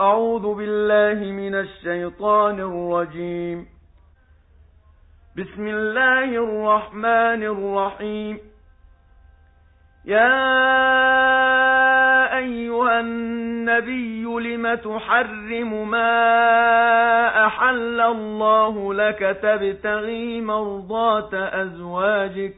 أعوذ بالله من الشيطان الرجيم. بسم الله الرحمن الرحيم. يا أيها النبي لم تحرم ما أحل الله لك تبتغي مرضات أزواجك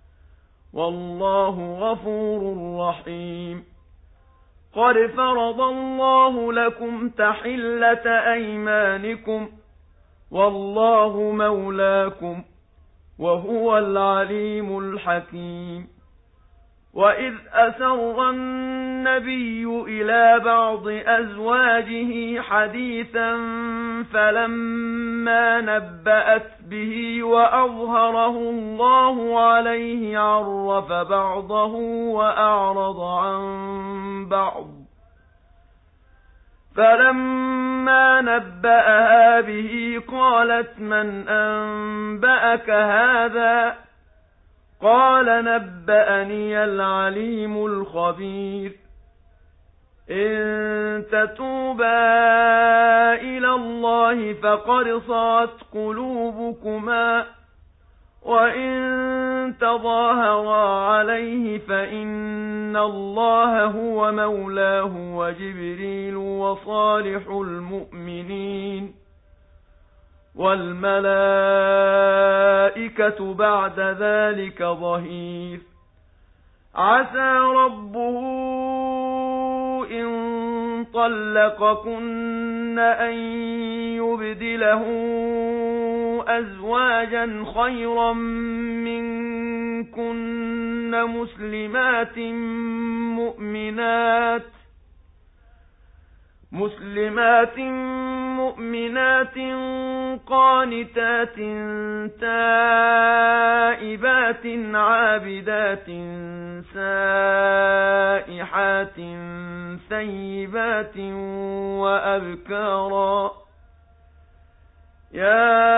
والله غفور رحيم. قد فرض الله لكم تحلة أيمانكم والله مولاكم وهو العليم الحكيم. وإذ أسر النبي إلى بعض أزواجه حديثا فلما نبأت به وأظهره الله عليه عرف بعضه وأعرض عن بعض. فلما نبأها به قالت من أنبأك هذا؟ قال نبأني العليم الخبير. إن تتوبا إلى الله فقد صغت قلوبكما وإن تظاهرا عليه فإن الله هو مولاه وجبريل وصالح المؤمنين والملائكة بعد ذلك ظهير. عسى ربه إن طلقكن أن يبدله أزواجا خيرا منكن مسلمات مؤمنات قانتات تائبات عابدات سائحات ثيبات وأبكارا. يا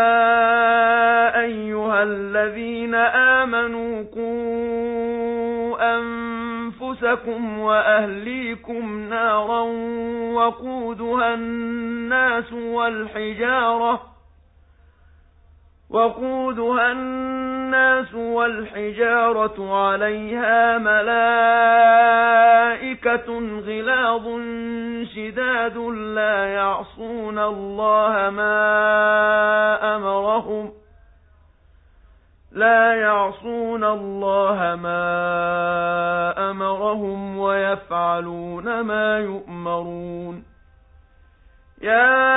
أيها الذين آمنوا قوا أنفسكم وأهليكم نارا وقودها الناس والحجارة عليها ملائكة غلاظ شداد لا يعصون الله ما أمرهم ويفعلون ما يؤمرون. يا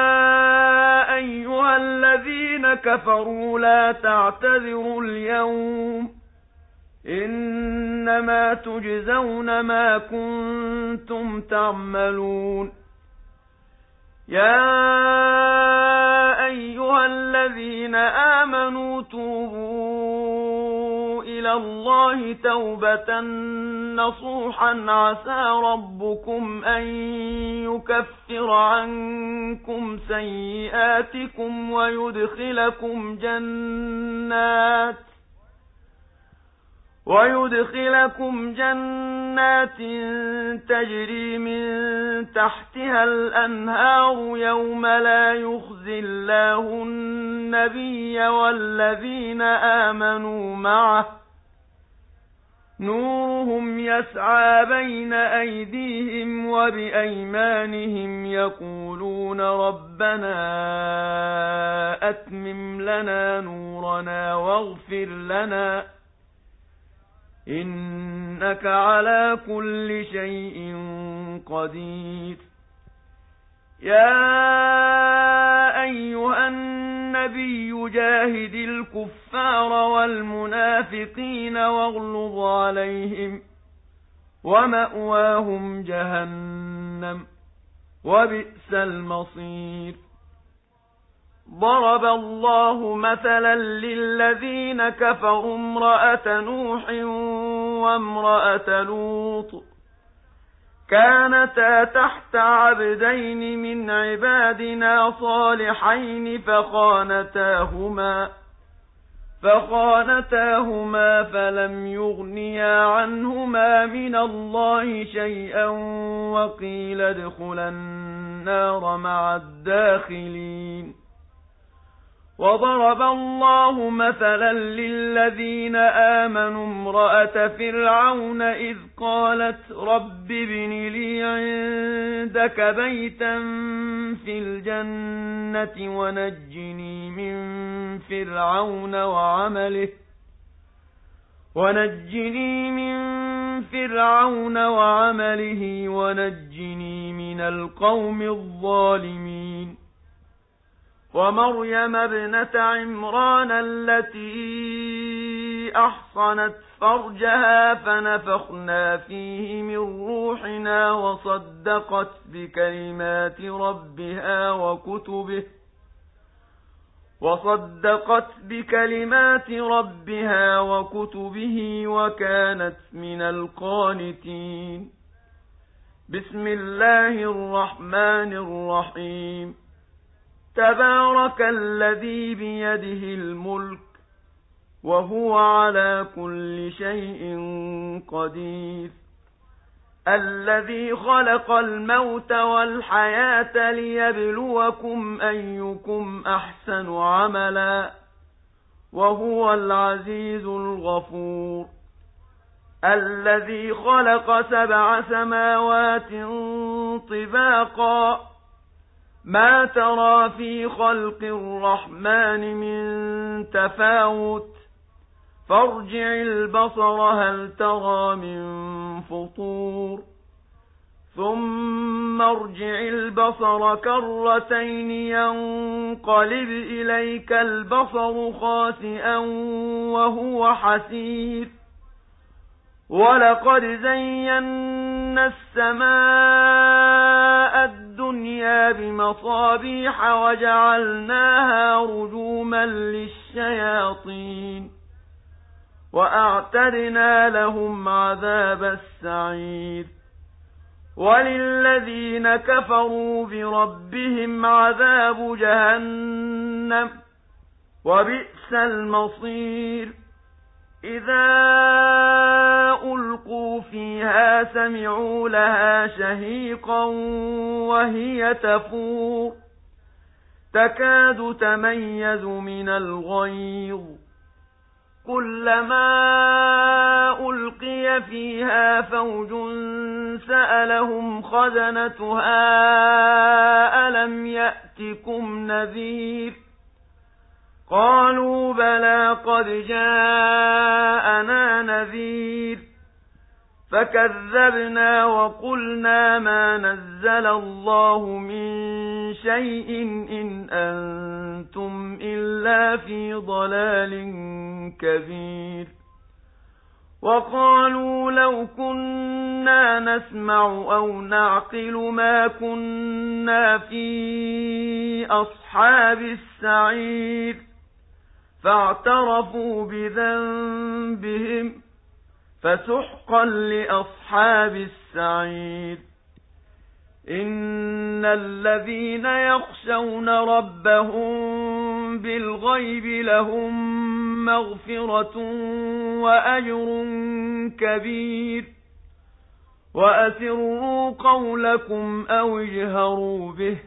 أيها الذين كفروا لا تعتذروا اليوم إنما تجزون ما كنتم تعملون. يا أيها الذين آمنوا توبوا إلى الله توبة نصوحا عسى ربكم أن يكفر عنكم سيئاتكم ويدخلكم جنات تجري من تحتها الأنهار يوم لا يخزي الله النبي والذين آمنوا معه نورهم يسعى بين أيديهم وبأيمانهم يقولون ربنا أتمم لنا نورنا واغفر لنا إنك على كل شيء قدير. يا أيها النبي جاهد الكفار والمنافقين واغلظ عليهم ومأواهم جهنم وبئس المصير. ضرب الله مثلا للذين كفروا امرأة نوح وامرأة لوط كانتا تحت عبدين من عبادنا صالحين فخانتاهما فلم يغنيا عنهما من الله شيئا وقيل ادخلا النار مع الداخلين وضرب الله مثلا للذين آمنوا امرأة فرعون إذ قالت رب ابن لي عندك بيتا في الجنة ونجني من فرعون وعمله ونجني من القوم الظالمين ومريم ابنة عمران التي أحصنت فرجها فنفخنا فيه من روحنا وصدقت بكلمات ربها وكتبه وكانت من القانتين بسم الله الرحمن الرحيم تبارك الذي بيده الملك وهو على كل شيء قدير الذي خلق الموت والحياة ليبلوكم أيكم أحسن عملا وهو العزيز الغفور الذي خلق 7 سماوات طباقا ما ترى في خلق الرحمن من تفاوت فارجع البصر هل ترى من فطور ثم ارجع البصر كرتين ينقلب إليك البصر خاسئا وهو حسير ولقد زينا السماء الدنيا بمصابيح وجعلناها رجوما للشياطين وأعتدنا لهم عذاب السعير وللذين كفروا بربهم عذاب جهنم وبئس المصير إذا ألقوا فيها سمعوا لها شهيقا وهي تفور تكاد تميز من الغيظ كلما ألقي فيها فوج سألهم خزنتها ألم يأتكم نذير قالوا بلى قد جاءنا نذير فكذبنا وقلنا ما نزل الله من شيء إن أنتم إلا في ضلال كبير وقالوا لو كنا نسمع أو نعقل ما كنا في أصحاب السعير فاعترفوا بذنبهم فسحقا لأصحاب السعير إن الذين يخشون ربهم بالغيب لهم مغفرة وأجر كبير وأسروا قولكم أو اجهروا به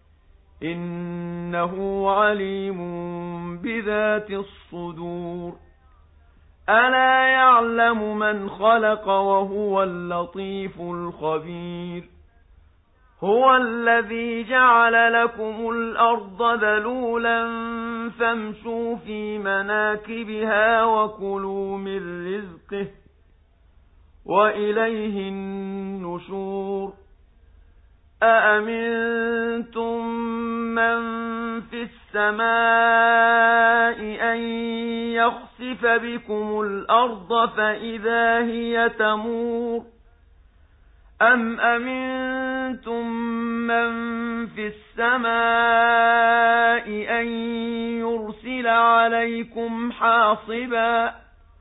إنه عليم بذات الصدور ألا يعلم من خلق وهو اللطيف الخبير هو الذي جعل لكم الأرض ذلولا فامشوا في مناكبها وكلوا من رزقه وإليه النشور أأمنتم من في السماء أن يخسف بكم الأرض فإذا هي تمور أم أمنتم من في السماء أن يرسل عليكم حاصبا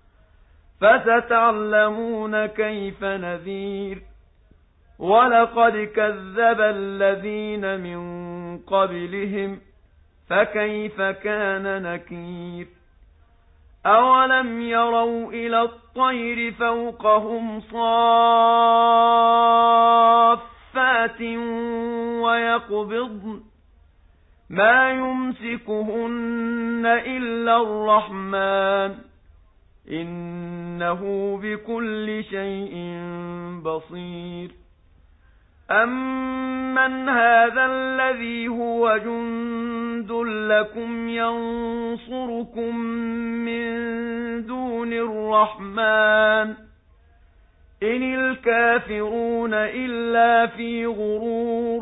فستعلمون كيف نذير ولقد كذب الذين من قبلهم فكيف كان نكير أولم يروا إلى الطير فوقهم صافات صَافَّاتٍ وَيَقْبِضْنَ مَا يُمْسِكُهُنَّ إِلَّا الرَّحْمَنُ إِنَّهُ بِكُلِّ شَيْءٍ بَصِيرٌ أَمَّنْ هَذَا الَّذِي هُوَ جُندٌ لَّكُمْ يَنصُرُكُم مِّن دُونِ الرَّحْمَنِ إِنِ الْكَافِرُونَ إِلَّا فِي غُرُورٍ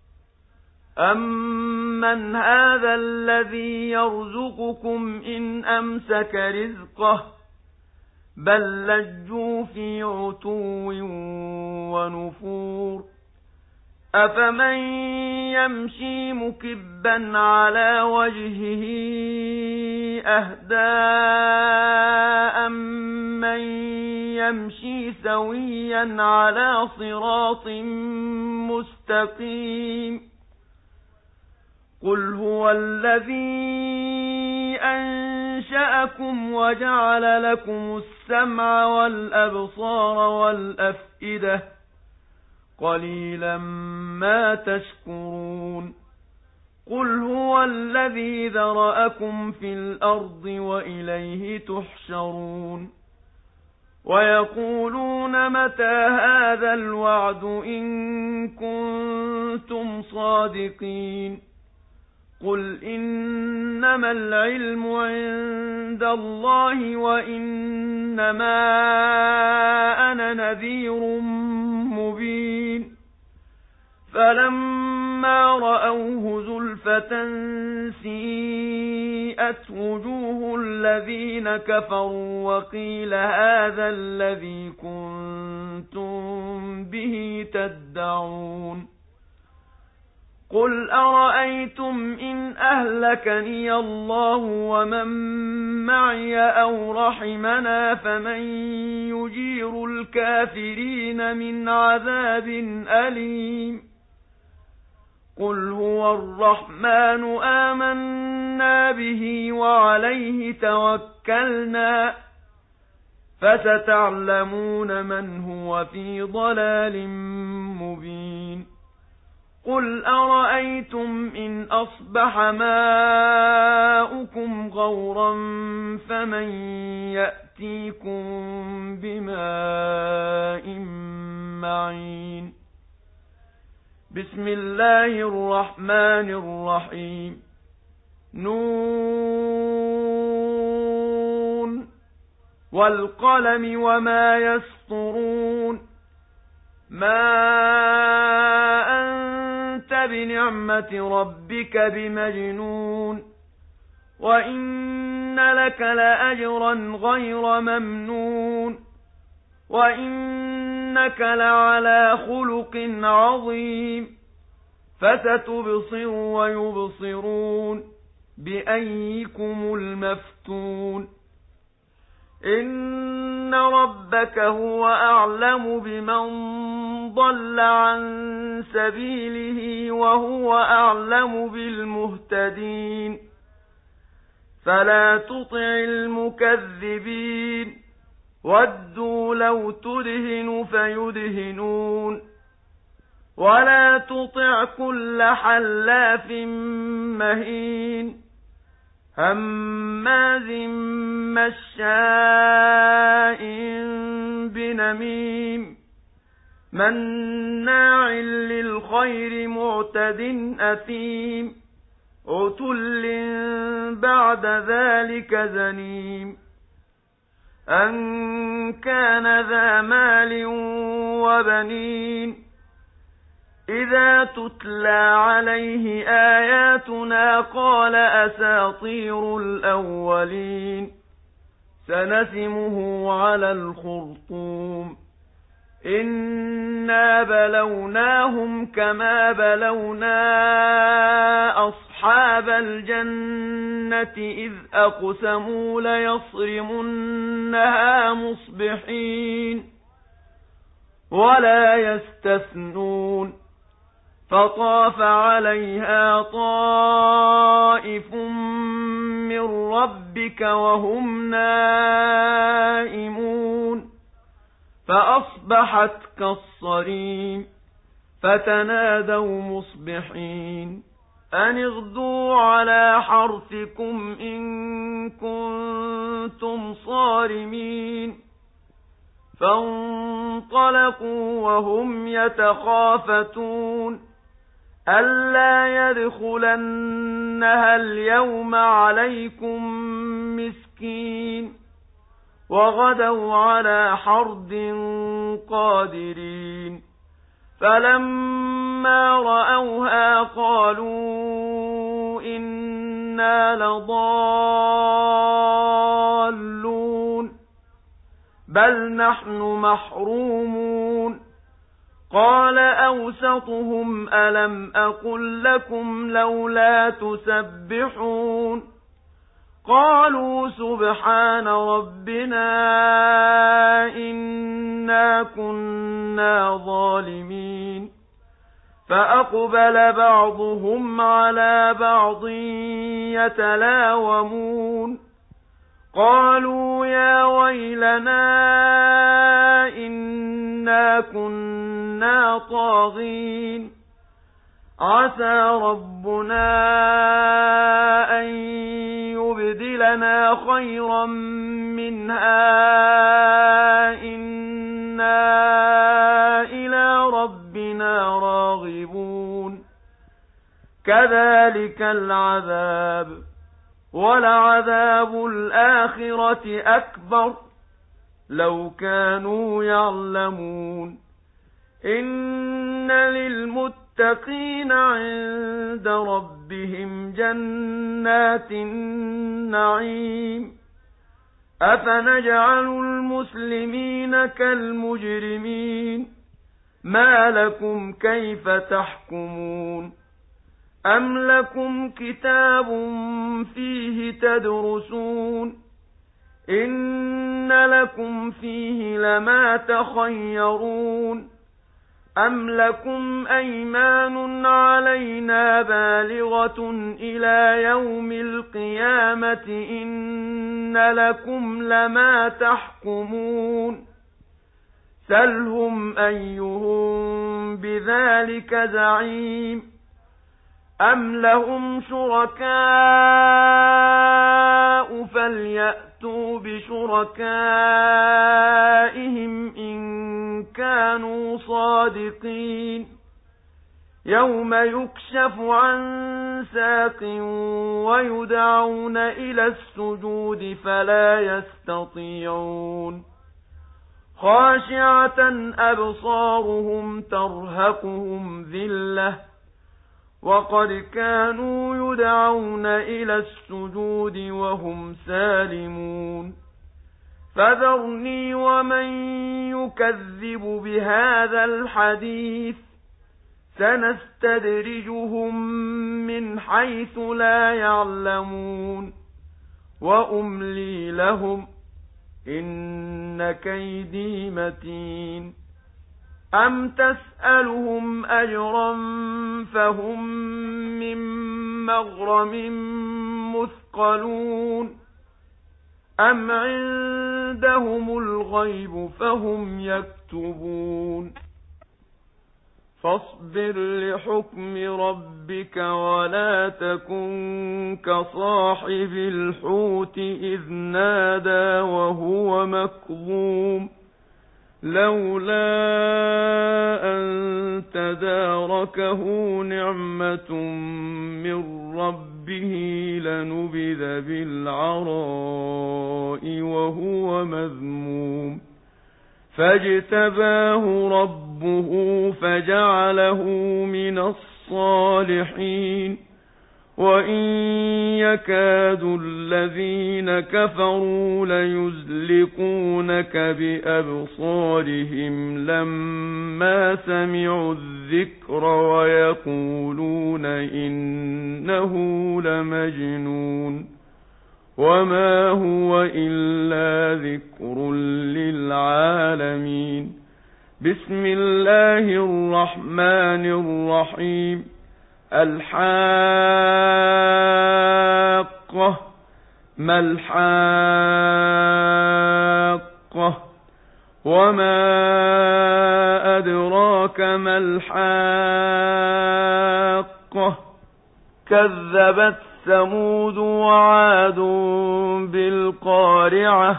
أَمَّنْ هَذَا الَّذِي يَرْزُقُكُمْ إِنْ أَمْسَكَ رِزْقَهُ بَل لَّجُّوا فِي عُتُوٍّ وَنُفُورٍ أَفَمَن يَمْشِي مُكِبًّا عَلَى وَجْهِهِ أَهْدَىٰ أَمَّن يَمْشِي سَوِيًّا عَلَى صِرَاطٍ مُّسْتَقِيمٍ قُلْ هُوَ الَّذِي أَنشَأَكُمْ وَجَعَلَ لَكُمُ السَّمْعَ وَالْأَبْصَارَ وَالْأَفْئِدَةَ قَلِيلًا مَا تَشْكُرُونَ قُلْ هُوَ الَّذِي ذَرَأَكُمْ فِي الْأَرْضِ وَإِلَيْهِ تُحْشَرُونَ وَيَقُولُونَ مَتَىٰ هَٰذَا الْوَعْدُ إِن كُنتُمْ صَادِقِينَ قُلْ إِنَّمَا الْعِلْمُ عِندَ اللَّهِ وَإِنَّمَا أَنَا نَذِيرٌ مُّبِينٌ فَلَمَّا رَأَوْهُ زُلْفَةً سِيئَتْ وُجُوهُ الَّذِينَ كَفَرُوا وَقِيلَ هَٰذَا الَّذِي كُنتُم بِهِ تَدَّعُونَ قُلْ أَرَأَيْتُمْ إِنْ أَهْلَكَنِيَ اللَّهُ وَمَن مَّعِيَ أَوْ رَحِمَنَا فَمَن يُجِيرُ الْكَافِرِينَ مِنْ عَذَابٍ أَلِيمٍ قُلْ هُوَ الرَّحْمَنُ آمَنَّا بِهِ وَعَلَيْهِ تَوَكَّلْنَا فَسَتَعْلَمُونَ مَنْ هُوَ فِي ضَلَالٍ مُّبِينٍ قُلْ أَرَأَيْتُمْ إِنْ أَصْبَحَ مَاؤُكُمْ غَوْرًا فَمَن يَأْتِيكُم بِمَاءٍ مَّعِينٍ بِسْمِ اللَّهِ الرَّحْمَنِ الرَّحِيمِ نُونَ وَالْقَلَمِ وَمَا يَسْطُرُونَ مَا أَنتَ بِنِعْمَةِ رَبِّكَ بِمَجْنُونٍ وَإِنَّ لَكَ لَأَجْرًا غَيْرَ مَمْنُونٍ وَإِنَّكَ لَعَلَى خُلُقٍ عَظِيمٍ فَسَتُبْصِرُ وَيُبْصِرُونَ بِأَييِّكُمُ الْمَفْتُونُ إِنَّ رَبَّكَ هُوَ أَعْلَمُ بِمَنْ ضَلَّ عَن سَبِيلِهِ وَهُوَ أَعْلَمُ بِالْمُهْتَدِينَ فَلَا تُطِعِ الْمُكَذِّبِينَ وَدُّوا لَوْ تُدْهِنُ فَيُدْهِنُونَ وَلَا تُطِعْ كُلَّ حَلَّافٍ مَّهِينٍ هَمَّازٍ مَّشَّاءٍ بِنَمِيمٍ مَّنَّاعٍ لِّلْخَيْرِ مُعْتَدٍ أَثِيمٍ عُتُلٍّ بَعْدَ ذَلِكَ زَنِيمٍ أَن كَانَ ذَا مَالٍ وَبَنِينَ إِذَا تُتْلَى عَلَيْهِ آيَاتُنَا قَالَ أَسَاطِيرُ الْأَوَّلِينَ سَنَسِمُهُ عَلَى الْخُرْطُومِ إِنَّا بَلَوْنَاهُمْ كَمَا بَلَوْنَا أَصْحَابَ الْجَنَّةِ إِذْ أَقْسَمُوا لَيَصْرِمُنَّهَا مُصْبِحِينَ وَلَا يَسْتَثْنُونَ فَطَافَ عَلَيْهَا طَائِفٌ مِّن رَّبِّكَ وَهُمْ نَائِمُونَ فَأَصْبَحَتْ كَالصَّرِيمِ فتنادوا مصبحين أن اغدوا على حرثكم إن كنتم صارمين فانطلقوا وهم يتخافتون ألا يدخلنها اليوم عليكم مسكين وغدوا على حرد قادرين فلما رأوها قالوا إنا لضالون بل نحن محرومون قال أوسطهم ألم أقل لكم لولا تسبحون قالوا سبحان ربنا إنا كنا ظالمين فأقبل بعضهم على بعض يتلاومون قالوا يا ويلنا إنا كنا طاغين عسى ربنا أن يبدلنا خيرا منها إنا إلى ربنا راغبون كذلك العذاب ولعذاب الآخرة أكبر لو كانوا يعلمون إن للمتقين عند ربهم جنات النعيم أفنجعل المسلمين كالمجرمين ما لكم كيف تحكمون أم لكم كتاب فيه تدرسون إن لكم فيه لما تخيرون أم لكم أيمان علينا بالغة إلى يوم القيامة إن لكم لما تحكمون سلهم أيهم بذلك زعيم أم لهم شركاء فليأتوا بشركائهم إن كانوا صادقين يوم يكشف عن ساق ويدعون إلى السجود فلا يستطيعون خاشعة أبصارهم ترهقهم ذلة وقد كانوا يدعون إلى السجود وهم سالمون فذرني ومن يكذب بهذا الحديث سنستدرجهم من حيث لا يعلمون وأملي لهم إن كيدي متين أم تسألهم أجرا فهم من مغرم مثقلون أم عندهم الغيب فهم يكتبون فاصبر لحكم ربك ولا تكن كصاحب الحوت إذ نادى وهو مكظوم لولا أن تداركه نعمة من ربه لنبذ بالعراء وهو مذموم فاجتباه ربه فجعله من الصالحين وإن يكاد الذين كفروا ليزلقونك بأبصارهم لما سمعوا الذكر ويقولون إنه لمجنون وما هو إلا ذكر للعالمين بسم الله الرحمن الرحيم الحاقة ما الحاقة وما أدراك ما الحاقة كذبت ثمود وعاد بالقارعة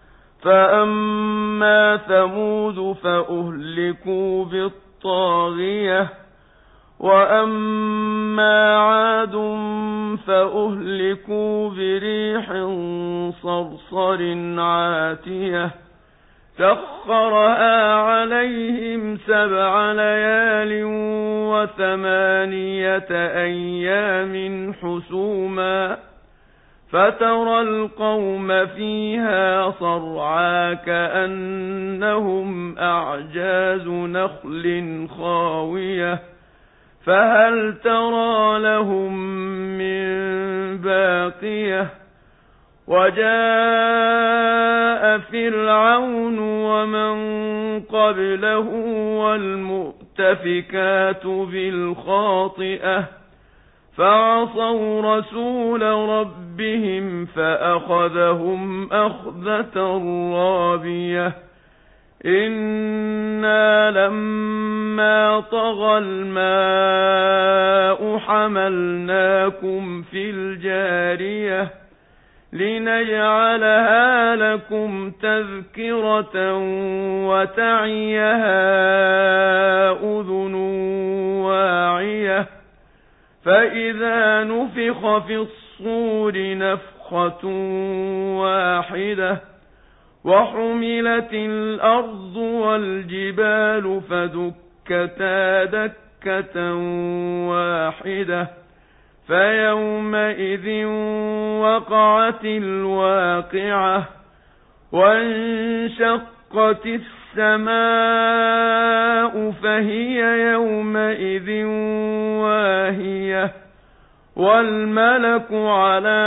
فأما ثمود فأهلكوا بالطاغية وأما عاد فأهلكوا بريح صرصر عاتية سخرها عليهم 7 ليال و8 أيام حسوما فترى القوم فيها صرعا كأنهم أعجاز نخل خاوية فهل ترى لهم من باقية وجاء فرعون ومن قبله والمؤتفكات بالخاطئة فعصوا رسول ربهم فأخذهم أخذة رابية إنا لما طغى الماء حملناكم في الجارية لنجعلها لكم تذكرة وتعيها أذن واعية فإذا نفخ في الصور نفخة واحدة وحملت الأرض والجبال فدكتا دكة واحدة فيومئذ وقعت الواقعة وانشقت السماء فهي يومئذ واهية والملك على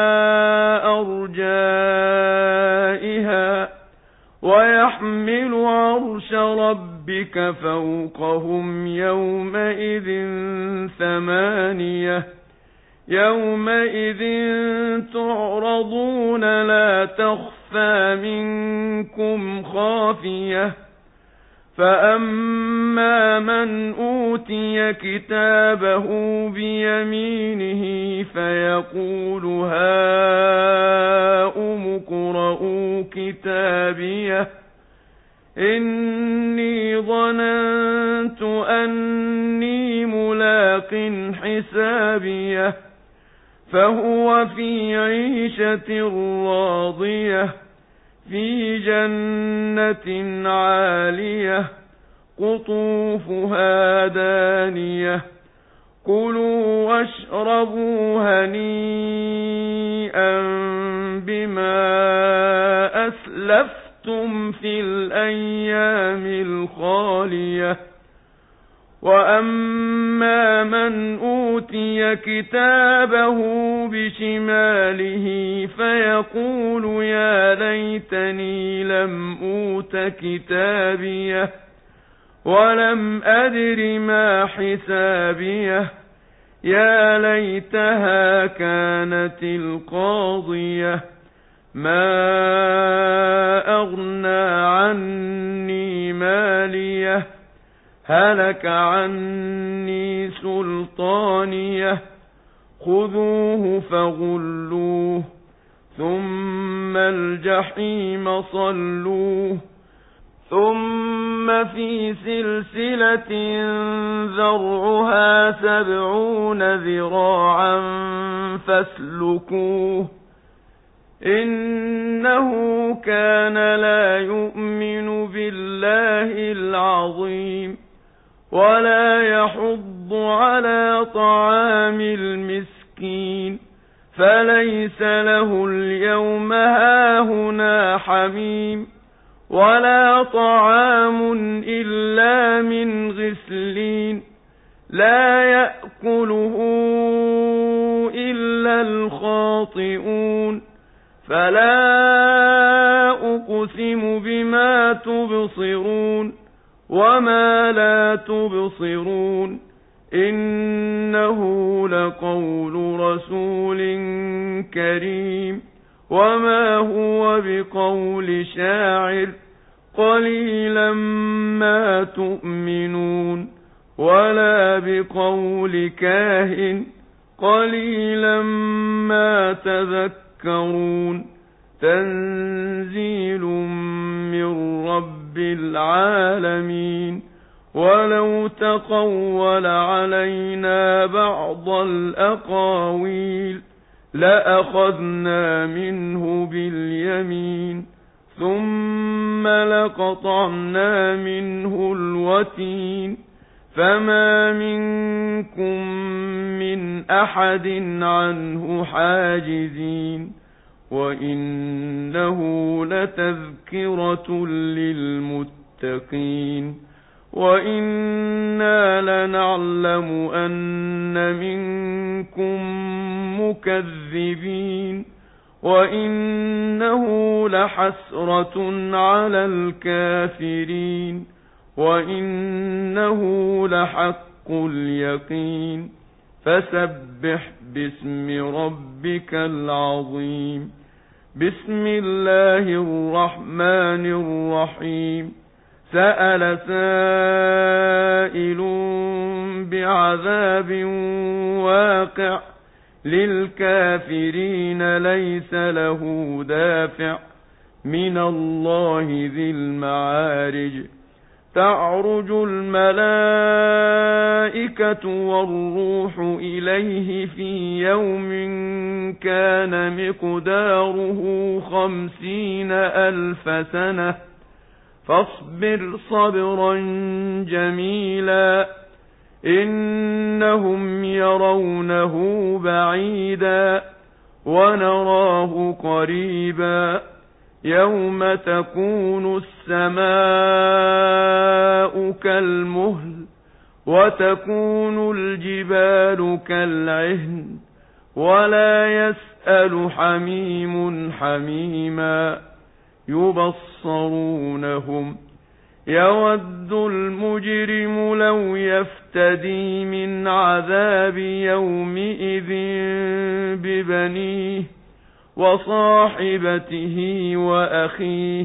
أرجائها ويحمل عرش ربك فوقهم يومئذ 8 يومئذ تعرضون لا تخفى منكم خافية فأما من أوتي كتابه بيمينه فيقول هاؤم اقرءوا كتابيه إني ظننت أني ملاق حسابيه فهو في عيشة راضية في جنة عالية قطوفها دانية كلوا واشربوا هنيئا بما أسلفتم في الأيام الخالية وأما من أوتي كتابه بشماله فيقول يا ليتني لم أوت كتابيه ولم أدر ما حسابيه يا ليتها كانت القاضية ما أغنى عني ماليه هلك عني سلطانيه خذوه فغلوه ثم الجحيم صلوه ثم في سلسلة ذرعها 70 ذراعا فاسلكوه إنه كان لا يؤمن بالله العظيم ولا يحض على طعام المسكين فليس له اليوم هاهنا حميم ولا طعام إلا من غسلين لا يأكله إلا الخاطئون فلا أقسم بما تبصرون وما لا تبصرون إنه لقول رسول كريم وما هو بقول شاعر قليلا ما تؤمنون ولا بقول كاهن قليلا ما تذكرون تنزيل من رب العالمين ولو تقول علينا بعض الأقاويل لأخذنا منه باليمين ثم لقطعنا منه الوتين فما منكم من أحد عنه حاجزين وإنه لتذكرة للمتقين وإنا لنعلم أن منكم مكذبين وإنه لحسرة على الكافرين وإنه لحق اليقين فسبح باسم ربك العظيم بسم الله الرحمن الرحيم سأل سائل بعذاب واقع للكافرين ليس له دافع من الله ذي المعارج تعرج الملائكة والروح إليه في يوم كان مقداره 50,000 سنة فاصبر صبرا جميلا إنهم يرونه بعيدا ونراه قريبا يوم تكون السماء كالمهل وتكون الجبال كالعهن ولا يسأل حميم حميما يبصرونهم يود المجرم لو يفتدي من عذاب يومئذ ببنيه وصاحبته وأخيه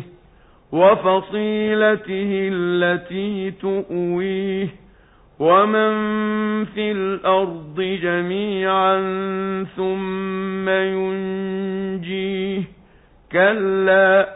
وفصيلته التي تؤويه ومن في الأرض جميعا ثم ينجيه كلا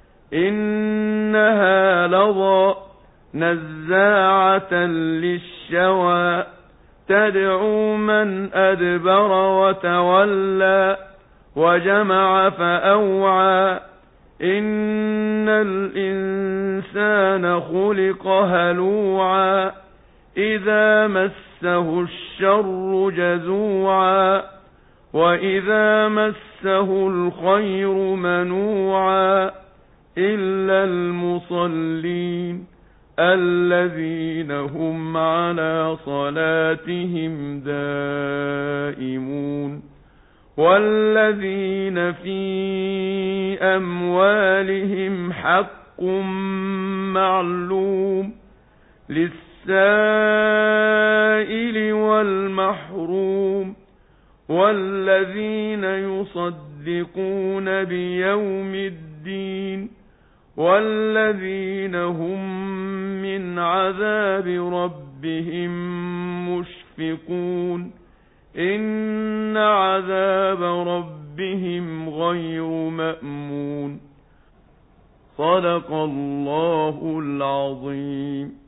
إنها لظى نزاعة للشوى تدعو من أدبر وتولى وجمع فأوعى إن الإنسان خلق هلوعا إذا مسه الشر جزوعا وإذا مسه الخير منوعا إلا المصلين الذين هم على صلاتهم دائمون والذين في أموالهم حق معلوم للسائل والمحروم والذين يصدقون بيوم الدين والذين هم من عذاب ربهم مشفقون إن عذاب ربهم غير مأمون صدق الله العظيم.